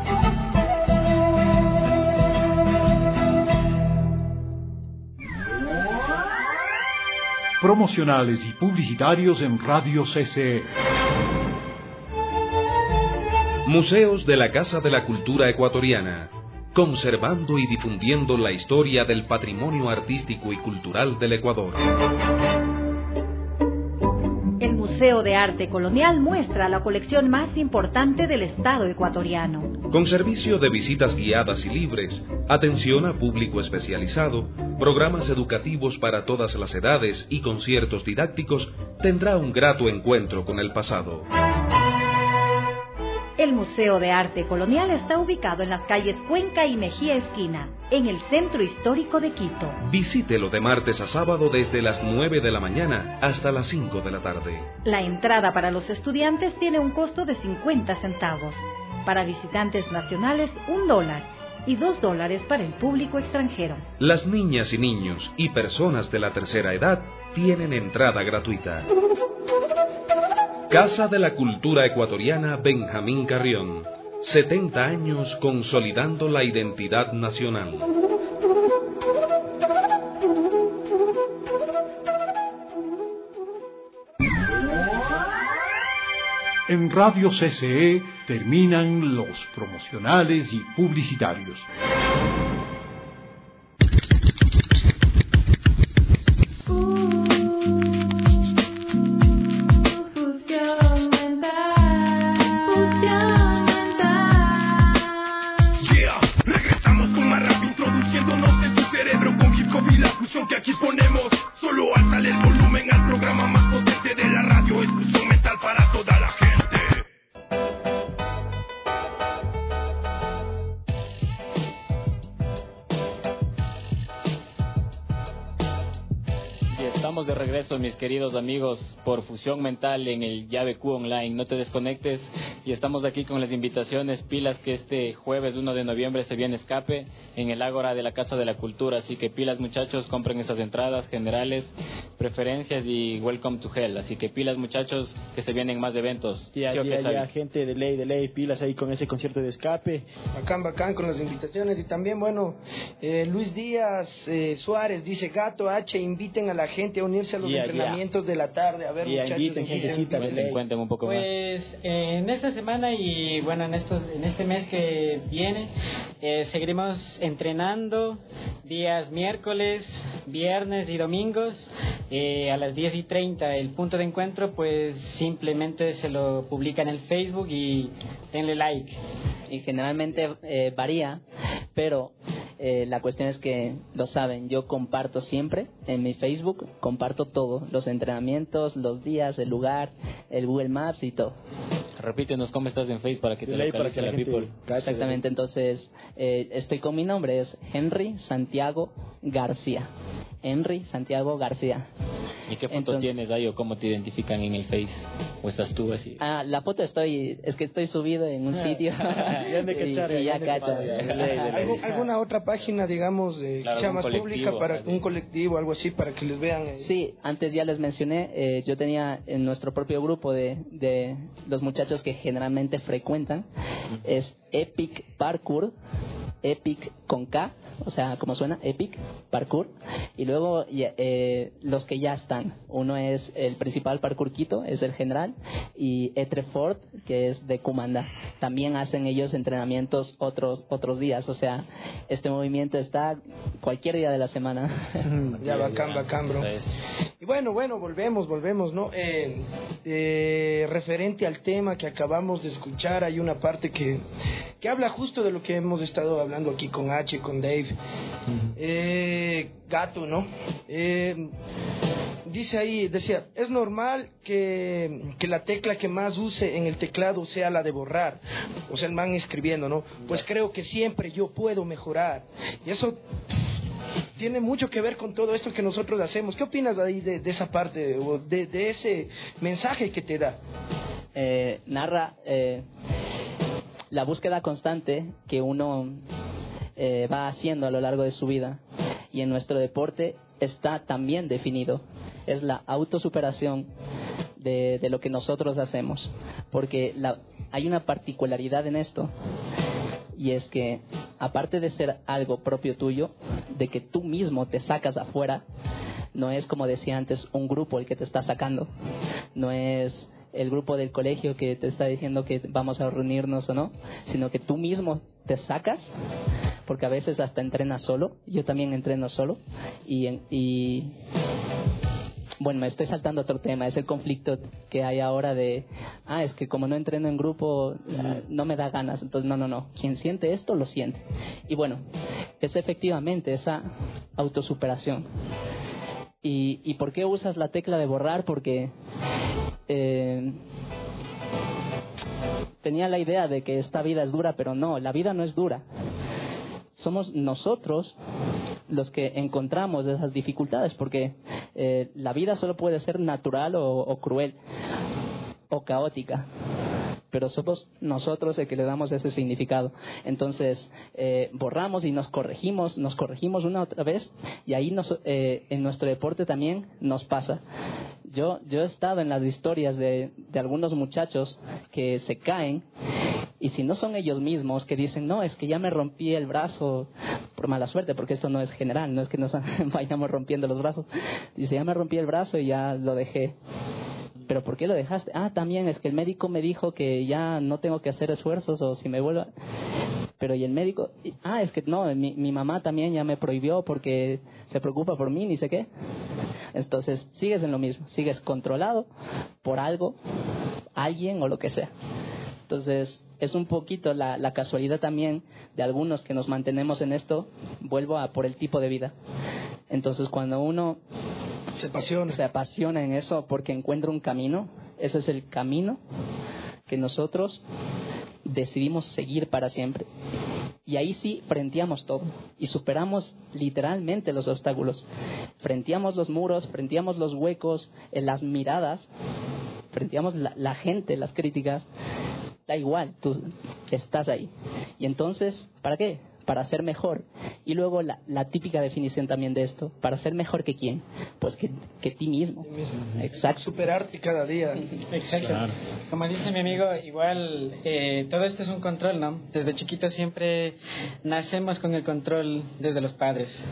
Promocionales y publicitarios en Radio CCE. Museos de la Casa de la Cultura Ecuatoriana, conservando y difundiendo la historia del patrimonio artístico y cultural del Ecuador. El Museo de Arte Colonial muestra la colección más importante del Estado ecuatoriano. Con servicio de visitas guiadas y libres, atención a público especializado, programas educativos para todas las edades y conciertos didácticos, tendrá un grato encuentro con el pasado. El Museo de Arte Colonial está ubicado en las calles Cuenca y Mejía Esquina, en el centro histórico de Quito. Visítelo de martes a sábado desde las 9 de la mañana hasta las 5 de la tarde. La entrada para los estudiantes tiene un costo de 50 centavos. Para visitantes nacionales, $1 y $2 para el público extranjero. Las niñas y niños y personas de la tercera edad tienen entrada gratuita. Casa de la Cultura Ecuatoriana Benjamín Carrión. 70 años consolidando la identidad nacional. En Radio CCE terminan los promocionales y publicitarios. Que aquí ponemos, solo alzale el volumen al programa más potente de la radio, exclusión mental para toda la gente. estamos de regreso, mis queridos amigos, por Fusión Mental en el Llave Q Online. No te desconectes y estamos aquí con las invitaciones pilas que este jueves 1 de noviembre se viene Escape en el Ágora de la Casa de la Cultura. Así que pilas, muchachos, compren esas entradas generales, preferencias y welcome to hell. Así que pilas, muchachos, que se vienen más eventos. Ya, gente de ley, pilas ahí con ese concierto de Escape. Bacán con las invitaciones. Y también, bueno, Luis Díaz Suárez dice: Gato H, inviten a la gente a unirse a los entrenamientos de la tarde. A ver, muchachos, cuenten un poco más. Pues en esta semana y bueno, en este mes que viene seguiremos entrenando días miércoles, viernes y domingos a las 10:30. El punto de encuentro pues simplemente se lo publica en el Facebook y denle like. Y generalmente varía, pero la cuestión es que lo saben, yo comparto siempre en mi Facebook, comparto todo, los entrenamientos, los días, el lugar, el Google Maps y todo. Repítenos cómo estás en Facebook para que te localice la people. Exactamente, entonces estoy con mi nombre, es Henry Santiago García. Henry Santiago García. ¿Y qué foto tienes ahí o cómo te identifican en el Face? ¿O estás tú así? La foto es que estoy subido en un sitio y ya cacho. ¿Alguna otra página, digamos, que sea más pública para un colectivo, algo así, para que les vean? Sí, antes ya les mencioné, yo tenía en nuestro propio grupo de los muchachos que generalmente frecuentan, es Epic Parkour, Epic con K, o sea, como suena, Epic Parkour, y luego los que ya están, uno es el principal Parkour Quito, es el general, y Etrefort, que es de Cumanda. También hacen ellos entrenamientos otros días, o sea, este movimiento está cualquier día de la semana. Ya, bacán, bro. Y bueno, volvemos, ¿no? Referente al tema que acabamos de escuchar, hay una parte que habla justo de lo que hemos estado hablando aquí con H, con Dave. Gato, ¿no? Decía, es normal que la tecla que más use en el teclado sea la de borrar. O sea, el man escribiendo, ¿no? Pues creo que siempre yo puedo mejorar. Y eso tiene mucho que ver con todo esto que nosotros hacemos. ¿Qué opinas ahí de esa parte, o de ese mensaje que te da? Narra la búsqueda constante que uno va haciendo a lo largo de su vida, y en nuestro deporte está también definido, es la autosuperación de lo que nosotros hacemos, porque hay una particularidad en esto, y es que aparte de ser algo propio tuyo, de que tú mismo te sacas afuera, no es, como decía antes, un grupo el que te está sacando, no es el grupo del colegio que te está diciendo que vamos a reunirnos o no, sino que tú mismo te sacas, porque a veces hasta entrenas solo. Yo también entreno solo y bueno, me estoy saltando a otro tema, es el conflicto que hay ahora de es que como no entreno en grupo no me da ganas. Entonces no, quien siente esto lo siente. Y bueno, es efectivamente esa autosuperación. ¿Y por qué usas la tecla de borrar? Porque tenía la idea de que esta vida es dura, pero no, la vida no es dura. Somos nosotros los que encontramos esas dificultades, porque la vida solo puede ser natural o cruel o caótica, pero somos nosotros el que le damos ese significado. Entonces borramos y nos corregimos una otra vez, y ahí en nuestro deporte también nos pasa. Yo he estado en las historias de algunos muchachos que se caen, y si no son ellos mismos que dicen, no, es que ya me rompí el brazo por mala suerte, porque esto no es general, no es que nos vayamos rompiendo los brazos, dice, ya me rompí el brazo y ya lo dejé. ¿Pero por qué lo dejaste? También es que el médico me dijo que ya no tengo que hacer esfuerzos, o si me vuelvo... Pero y el médico, es que no, mi mamá también ya me prohibió porque se preocupa por mí, ni sé qué. Entonces sigues en lo mismo, sigues controlado por algo, alguien o lo que sea. Entonces es un poquito la casualidad también de algunos que nos mantenemos en esto, vuelvo a por el tipo de vida. Entonces cuando uno se apasiona en eso porque encuentra un camino, ese es el camino que nosotros decidimos seguir para siempre. Y ahí sí frenteamos todo y superamos literalmente los obstáculos. Frenteamos los muros, frenteamos los huecos, las miradas, frenteamos la gente, las críticas. Da igual, tú estás ahí. Y entonces, ¿para qué? Para ser mejor. Y luego la típica definición también de esto, ¿para ser mejor que quién? Pues que ti mismo. Exacto. Superarte cada día. Exacto. Claro. Como dice mi amigo, igual todo esto es un control, ¿no? Desde chiquitos siempre nacemos con el control desde los padres.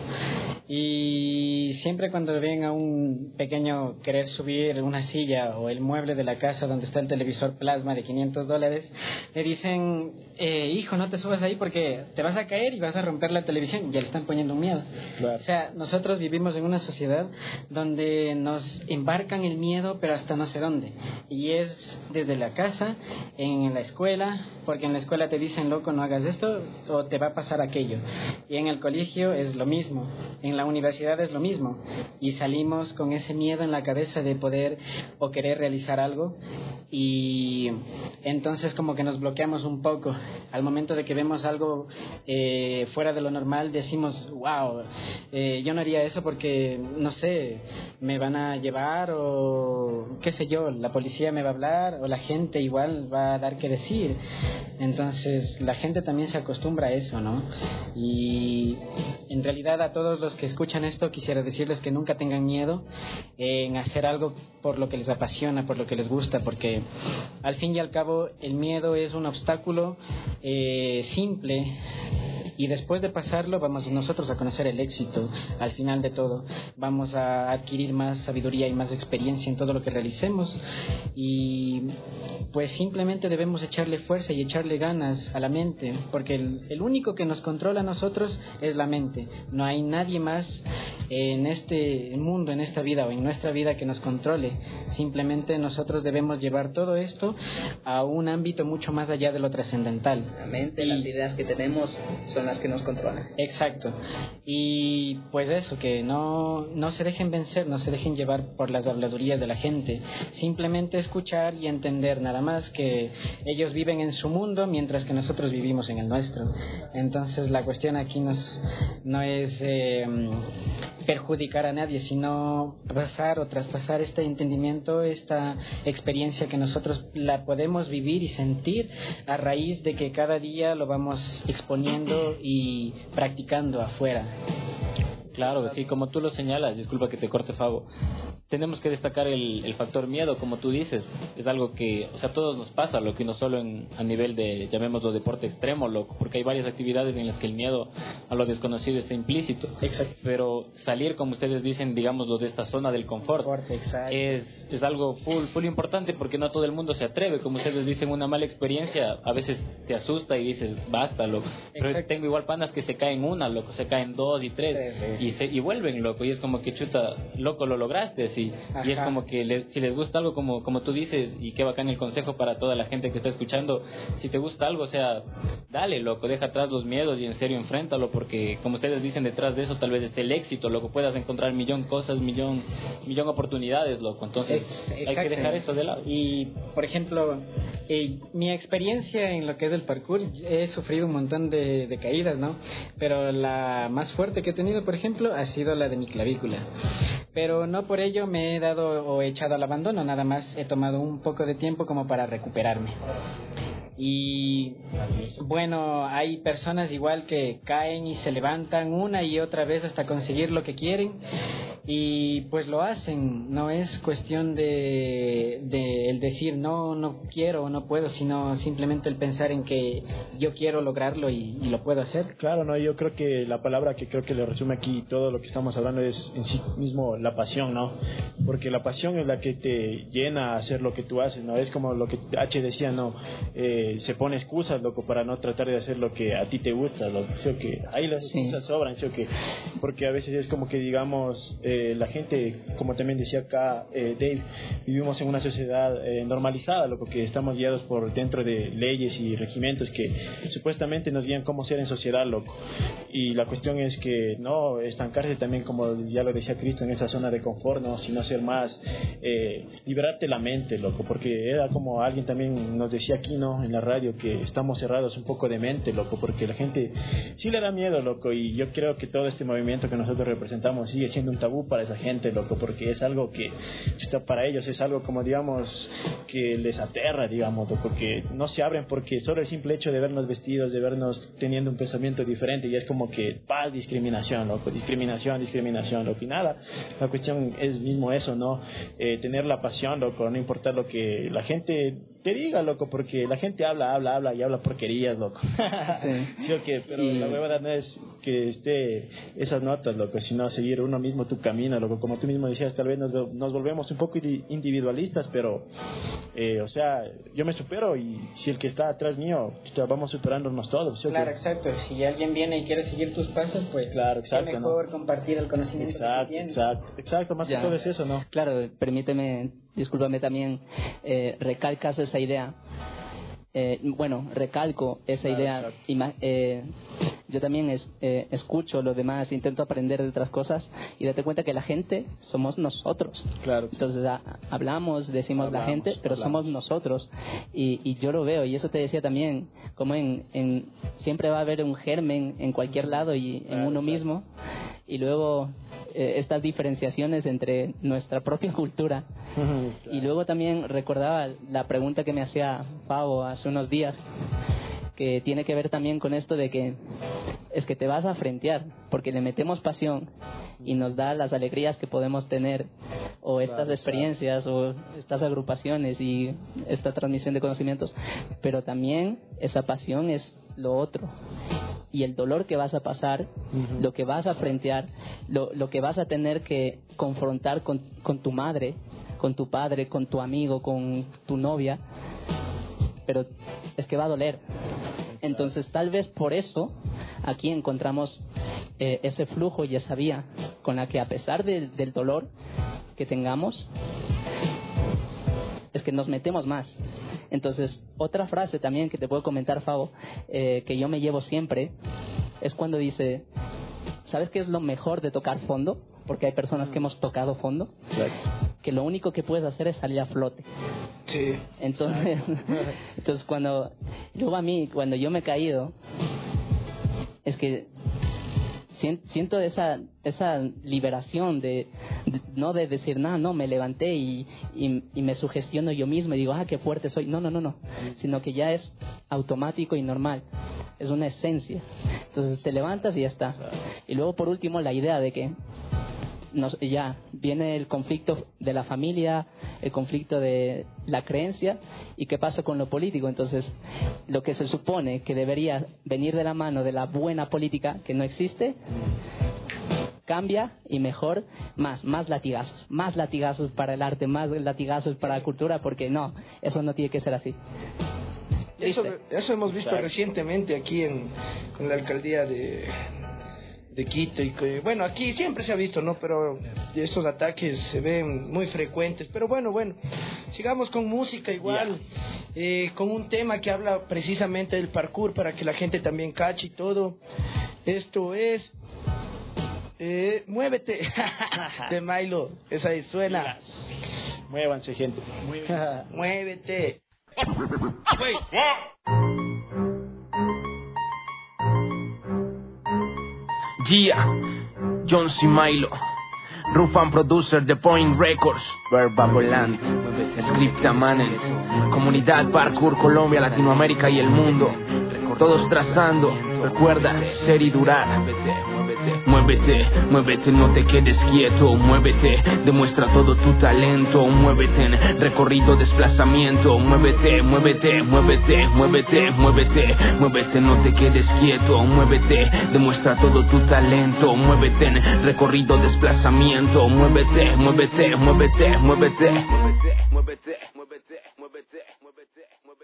Y siempre cuando ven a un pequeño querer subir una silla o el mueble de la casa donde está el televisor plasma de $500, le dicen, hijo, no te subas ahí porque te vas a caer y vas a romper la televisión. Ya le están poniendo un miedo. Claro. O sea, nosotros vivimos en una sociedad donde nos embarcan el miedo, pero hasta no sé dónde. Y es desde la casa, en la escuela, porque en la escuela te dicen, loco, no hagas esto o te va a pasar aquello. Y en el colegio es lo mismo. En la universidad es lo mismo. Y salimos con ese miedo en la cabeza de poder o querer realizar algo. Y entonces como que nos bloqueamos un poco. Al momento de que vemos algo fuera de lo normal, decimos, wow, yo no haría eso porque, no sé, me van a llevar o qué sé yo, la policía me va a hablar o la gente igual va a dar que decir. Entonces la gente también se acostumbra a eso, ¿no? Y en realidad a todos los que escuchan esto quisiera decirles que nunca tengan miedo en hacer algo por lo que les apasiona, por lo que les gusta, porque al fin y al cabo el miedo es un obstáculo simple. Y después de pasarlo vamos nosotros a conocer el éxito. Al final de todo vamos a adquirir más sabiduría y más experiencia en todo lo que realicemos. Y pues simplemente debemos echarle fuerza y echarle ganas a la mente, porque el único que nos controla a nosotros es la mente. No hay nadie más en este mundo, en esta vida o en nuestra vida que nos controle. Simplemente nosotros debemos llevar todo esto a un ámbito mucho más allá de lo trascendental. La mente, las ideas que tenemos son las que nos controlan. Exacto. Y pues eso, que no se dejen vencer, no se dejen llevar por las habladurías de la gente. Simplemente escuchar y entender nada más que ellos viven en su mundo mientras que nosotros vivimos en el nuestro. Entonces la cuestión aquí no es perjudicar a nadie, sino pasar o traspasar este entendimiento, esta experiencia que nosotros la podemos vivir y sentir a raíz de que cada día lo vamos exponiendo y practicando afuera. Claro, sí, como tú lo señalas, disculpa que te corte, Fabo, tenemos que destacar el factor miedo, como tú dices, es algo que, o sea, a todos nos pasa, lo que no solo a nivel de, llamémoslo, deporte extremo, loco, porque hay varias actividades en las que el miedo a lo desconocido está implícito. Exacto. Pero salir, como ustedes dicen, digámoslo, de esta zona del confort, es algo full importante, porque no todo el mundo se atreve, como ustedes dicen, una mala experiencia a veces te asusta y dices, basta, loco. Pero tengo igual panas que se caen una, loco, se caen 2 y 3 y vuelven, loco, y es como que chuta, loco, lo lograste, sí. Y es como que si les gusta algo, como tú dices, y qué bacán el consejo para toda la gente que está escuchando, si te gusta algo, o sea, dale, loco, deja atrás los miedos y en serio enfréntalo, porque como ustedes dicen, detrás de eso tal vez esté el éxito, loco, puedas encontrar millón oportunidades, loco, entonces hay que dejar eso de lado. Y por ejemplo, mi experiencia en lo que es el parkour, he sufrido un montón de caídas, ¿no? Pero la más fuerte que he tenido, por ejemplo, ha sido la de mi clavícula. Pero no por ello me he dado o echado al abandono, nada más he tomado un poco de tiempo como para recuperarme. Y bueno, hay personas igual que caen y se levantan una y otra vez hasta conseguir lo que quieren, y pues lo hacen. No es cuestión de el decir no quiero o no puedo, sino simplemente el pensar en que yo quiero lograrlo y lo puedo hacer. Claro, no, yo creo que la palabra que creo que le resume aquí todo lo que estamos hablando es en sí mismo la pasión, ¿no? Porque la pasión es la que te llena a hacer lo que tú haces, ¿no? Es como lo que H decía, ¿no? Se pone excusas, loco, para no tratar de hacer lo que a ti te gusta, ¿sí o que? Ahí las excusas sobran, ¿sí o que? Porque a veces es como que, digamos, la gente, como también decía acá Dave, vivimos en una sociedad normalizada, loco, que estamos guiados por dentro de leyes y regimientos que supuestamente nos guían cómo ser en sociedad, loco. Y la cuestión es que no estancarse también, como ya lo decía Cristo, en esa zona de confort, ¿no? Sino ser más, liberarte la mente, loco, porque era como alguien también nos decía aquí, ¿no? En la radio, que estamos cerrados un poco de mente, loco, porque la gente sí le da miedo, loco, y yo creo que todo este movimiento que nosotros representamos sigue siendo un tabú para esa gente, loco, porque es algo que para ellos es algo como, digamos, que les aterra, digamos, loco, que no se abren porque solo el simple hecho de vernos vestidos, de vernos teniendo un pensamiento diferente, y es como que paz, discriminación, loco, discriminación, loco, y nada, la cuestión es mismo eso, ¿no? Tener la pasión, loco, no importar lo que la gente te diga, loco, porque la gente habla y habla porquerías, loco. Sí, okay, pero la verdad no es que esté esas notas, loco, sino seguir uno mismo tu camino, loco. Como tú mismo decías, tal vez nos volvemos un poco individualistas, pero, o sea, yo me supero, y si el que está atrás mío, vamos superándonos todos. ¿Sí? Claro, exacto. Si alguien viene y quiere seguir tus pasos, pues, claro, exacto, qué mejor, ¿no? Compartir el conocimiento. Exacto, más que todo es eso, ¿no? Claro, permíteme, discúlpame también, recalcas esa idea. Recalco esa idea. Yo también escucho lo demás, intento aprender de otras cosas y date cuenta que la gente somos nosotros. Claro. Entonces hablamos, decimos la gente, pero somos nosotros. Y yo lo veo, y eso te decía también, como siempre va a haber un germen en cualquier lado y en uno mismo. Y luego estas diferenciaciones entre nuestra propia cultura. Y luego también recordaba la pregunta que me hacía Pavo hace unos días, que tiene que ver también con esto de que es que te vas a frentear porque le metemos pasión y nos da las alegrías que podemos tener, o estas experiencias o estas agrupaciones y esta transmisión de conocimientos, pero también esa pasión es lo otro, y el dolor que vas a pasar, lo que vas a frentear, lo que vas a tener que confrontar con tu madre, con tu padre, con tu amigo, con tu novia, pero es que va a doler. Entonces tal vez por eso aquí encontramos ese flujo y esa vía con la que, a pesar del dolor que tengamos, es que nos metemos más. Entonces, otra frase también que te puedo comentar, Fabo, que yo me llevo siempre, es cuando dice, ¿sabes qué es lo mejor de tocar fondo? Porque hay personas que hemos tocado fondo. Exacto. Que lo único que puedes hacer es salir a flote. Sí. Entonces cuando yo me he caído, es que siento esa liberación de no de decir, no, me levanté y me sugestiono yo mismo y digo, qué fuerte soy. No. Sino que ya es automático y normal. Es una esencia. Entonces te levantas y ya está. Y luego, por último, la idea de que ya viene el conflicto de la familia, el conflicto de la creencia, y qué pasa con lo político. Entonces, lo que se supone que debería venir de la mano de la buena política, que no existe, cambia, y mejor, más latigazos para el arte, más latigazos para la cultura, porque no, eso no tiene que ser así. Eso hemos visto recientemente aquí con la alcaldía de Quito, y que, bueno, aquí siempre se ha visto, ¿no? Pero estos ataques se ven muy frecuentes. Pero bueno, sigamos con música igual, con un tema que habla precisamente del parkour, para que la gente también cache y todo. Esto es Muévete de Milo. Esa ahí suena. Muévanse, gente. Muévete. Gia, John C. Milo, Rufan Producer de Point Records, Verba Volant, Scripta Manent, Comunidad Parkour Colombia, Latinoamérica y el mundo, todos trazando, recuerda ser y durar. Muévete, no te quedes quieto, muévete, demuestra todo tu talento, muévete en recorrido, desplazamiento, muévete, no te quedes quieto, muévete, demuestra todo tu talento, muévete en recorrido, desplazamiento, muévete.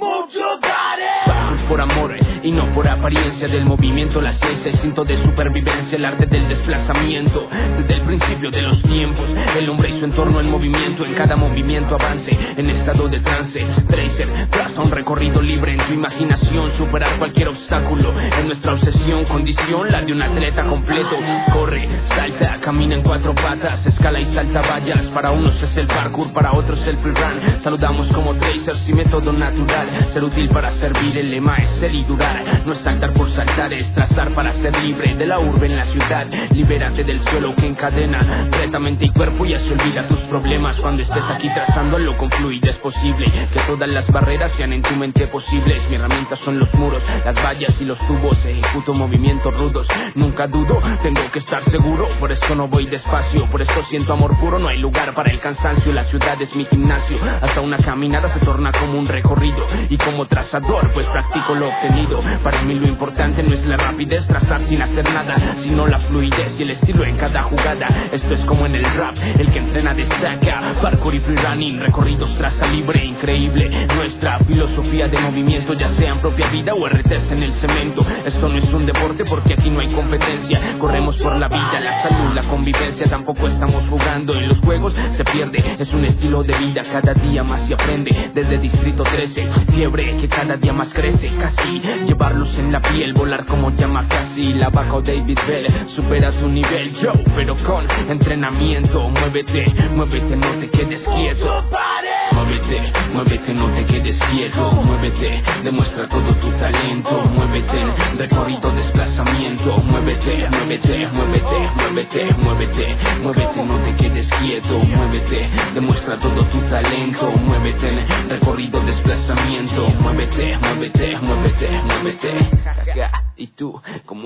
Parkour por amor y no por apariencia del movimiento, la ciencia, instinto de supervivencia, el arte del desplazamiento. Desde el principio de los tiempos, el hombre y su entorno en movimiento, en cada movimiento avance, en estado de trance. Tracer traza un recorrido libre en tu imaginación, superar cualquier obstáculo, en nuestra obsesión, condición, la de un atleta completo. Corre, salta, camina en cuatro patas, escala y salta vallas. Para unos es el parkour, para otros el freerun. Saludamos como tracers y método natural, ser útil para servir, el lema es ser y durar. No es saltar por saltar, es trazar para ser libre de la urbe en la ciudad. Libérate del suelo que encadena reta mente y cuerpo, ya se olvida tus problemas cuando estés aquí trazándolo con fluidez posible. Que todas las barreras sean en tu mente posibles. Mi herramienta son los muros, las vallas y los tubos. Ejecuto movimientos rudos, nunca dudo, tengo que estar seguro. Por esto no voy despacio, por esto siento amor puro. No hay lugar para el cansancio, la ciudad es mi gimnasio. Hasta una caminada se torna como un recorrido, y como trazador pues practico lo obtenido. Para mí lo importante no es la rapidez, trazar sin hacer nada, sino la fluidez y el estilo en cada jugada. Esto es como en el rap, el que entrena destaca. Parkour y freerunning, recorridos traza libre, increíble. Nuestra filosofía de movimiento, ya sea en propia vida o RTs en el cemento. Esto no es un deporte porque aquí no hay competencia. Corremos por la vida, la salud, la convivencia. Tampoco estamos jugando en los juegos, se pierde. Es un estilo de vida, cada día más se aprende. Desde Distrito 13, fiebre que cada día más crece. Casi llevarlos en la piel, volar como llama casi la vaca o David Bell. Supera tu nivel, yo, pero con entrenamiento. Muévete, muévete, no te quedes quieto. Muévete, muévete, no te quedes quieto. Muévete, demuestra todo tu talento. Muévete, recorrido, desplazamiento. Muévete, muévete, muévete, muévete, muévete, muévete, no te quedes quieto. Muévete, demuestra todo tu talento. Muévete, recorrido, desplazamiento. Muévete, muévete, muévete, muévete. Y tú, como